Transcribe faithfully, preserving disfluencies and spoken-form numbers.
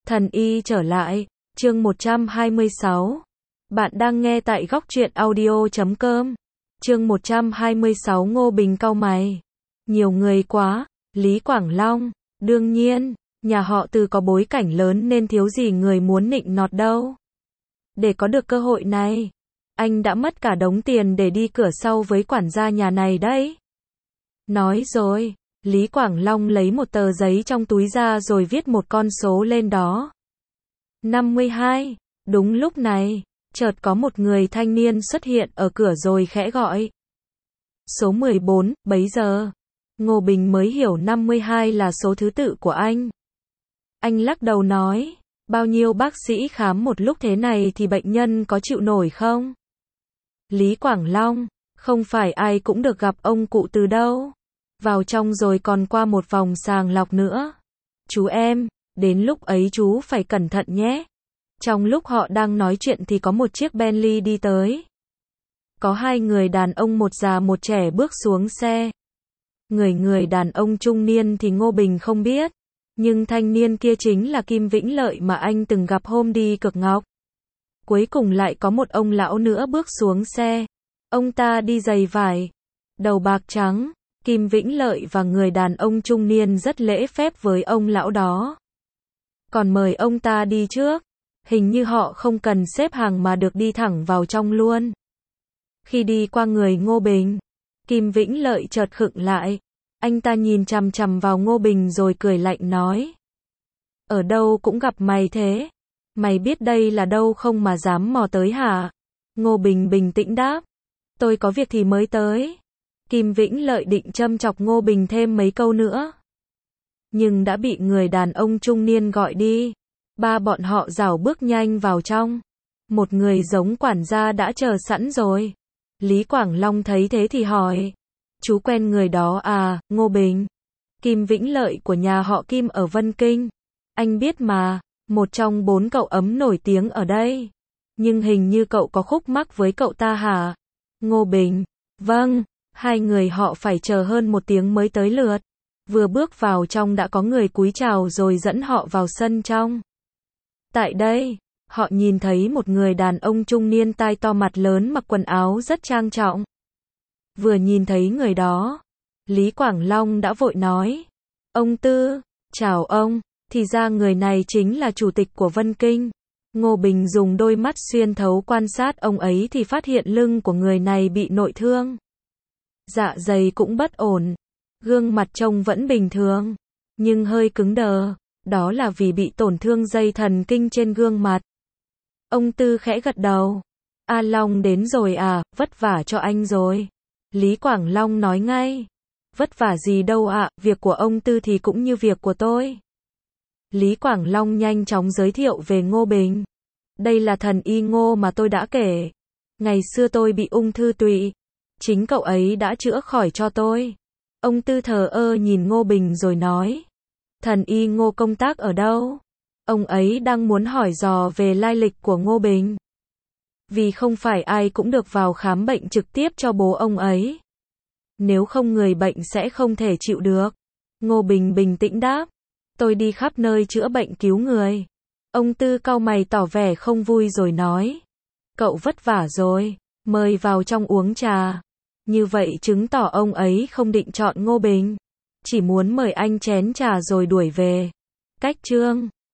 Thần y trở lại, chương một trăm hai mươi sáu. Bạn đang nghe tại góc truyện audio chấm com. Chương một trăm hai mươi sáu. Ngô Bình cau mày. Nhiều người quá, Lý Quảng Long, đương nhiên, nhà họ Từ có bối cảnh lớn nên thiếu gì người muốn nịnh nọt đâu. Để có được cơ hội này, anh đã mất cả đống tiền để đi cửa sau với quản gia nhà này đấy. Nói rồi, Lý Quảng Long lấy một tờ giấy trong túi ra rồi viết một con số lên đó. năm mươi hai. Đúng lúc này, chợt có một người thanh niên xuất hiện ở cửa rồi khẽ gọi. Số mười bốn, bấy giờ, Ngô Bình mới hiểu năm mươi hai là số thứ tự của anh. Anh lắc đầu nói, bao nhiêu bác sĩ khám một lúc thế này thì bệnh nhân có chịu nổi không? Lý Quảng Long, không phải ai cũng được gặp ông cụ Từ đâu. Vào trong rồi còn qua một vòng sàng lọc nữa. Chú em, đến lúc ấy chú phải cẩn thận nhé. Trong lúc họ đang nói chuyện thì có một chiếc Bentley đi tới. Có hai người đàn ông, một già một trẻ bước xuống xe. Người người đàn ông trung niên thì Ngô Bình không biết. Nhưng thanh niên kia chính là Kim Vĩnh Lợi mà anh từng gặp hôm đi Cực Ngọc. Cuối cùng lại có một ông lão nữa bước xuống xe. Ông ta đi giày vải, đầu bạc trắng. Kim Vĩnh Lợi và người đàn ông trung niên rất lễ phép với ông lão đó. Còn mời ông ta đi trước. Hình như họ không cần xếp hàng mà được đi thẳng vào trong luôn. Khi đi qua người Ngô Bình, Kim Vĩnh Lợi chợt khựng lại. Anh ta nhìn chằm chằm vào Ngô Bình rồi cười lạnh nói. Ở đâu cũng gặp mày thế. Mày biết đây là đâu không mà dám mò tới hả? Ngô Bình bình tĩnh đáp. Tôi có việc thì mới tới. Kim Vĩnh Lợi định châm chọc Ngô Bình thêm mấy câu nữa. Nhưng đã bị người đàn ông trung niên gọi đi. Ba bọn họ rảo bước nhanh vào trong. Một người giống quản gia đã chờ sẵn rồi. Lý Quảng Long thấy thế thì hỏi. Chú quen người đó à, Ngô Bình? Kim Vĩnh Lợi của nhà họ Kim ở Vân Kinh. Anh biết mà, một trong bốn cậu ấm nổi tiếng ở đây. Nhưng hình như cậu có khúc mắc với cậu ta hả? Ngô Bình. Vâng. Hai người họ phải chờ hơn một tiếng mới tới lượt. Vừa bước vào trong đã có người cúi chào rồi dẫn họ vào sân trong. Tại đây, họ nhìn thấy một người đàn ông trung niên tai to mặt lớn mặc quần áo rất trang trọng. Vừa nhìn thấy người đó, Lý Quảng Long đã vội nói. Ông Tư, chào ông, thì ra người này chính là chủ tịch của Vân Kinh. Ngô Bình dùng đôi mắt xuyên thấu quan sát ông ấy thì phát hiện lưng của người này bị nội thương. Dạ dày cũng bất ổn, gương mặt trông vẫn bình thường, nhưng hơi cứng đờ, đó là vì bị tổn thương dây thần kinh trên gương mặt. Ông Tư khẽ gật đầu. A Long đến rồi à, vất vả cho anh rồi. Lý Quảng Long nói ngay. Vất vả gì đâu ạ, việc của ông Tư thì cũng như việc của tôi. Lý Quảng Long nhanh chóng giới thiệu về Ngô Bình. Đây là thần y Ngô mà tôi đã kể. Ngày xưa tôi bị ung thư tụy. Chính cậu ấy đã chữa khỏi cho tôi. Ông Tư thờ ơ nhìn Ngô Bình rồi nói. Thần y Ngô công tác ở đâu? Ông ấy đang muốn hỏi dò về lai lịch của Ngô Bình. Vì không phải ai cũng được vào khám bệnh trực tiếp cho bố ông ấy. Nếu không người bệnh sẽ không thể chịu được. Ngô Bình bình tĩnh đáp. Tôi đi khắp nơi chữa bệnh cứu người. Ông Tư cau mày tỏ vẻ không vui rồi nói. Cậu vất vả rồi, mời vào trong uống trà. Như vậy chứng tỏ ông ấy không định chọn Ngô Bình. Chỉ muốn mời anh chén trà rồi đuổi về. Cách chương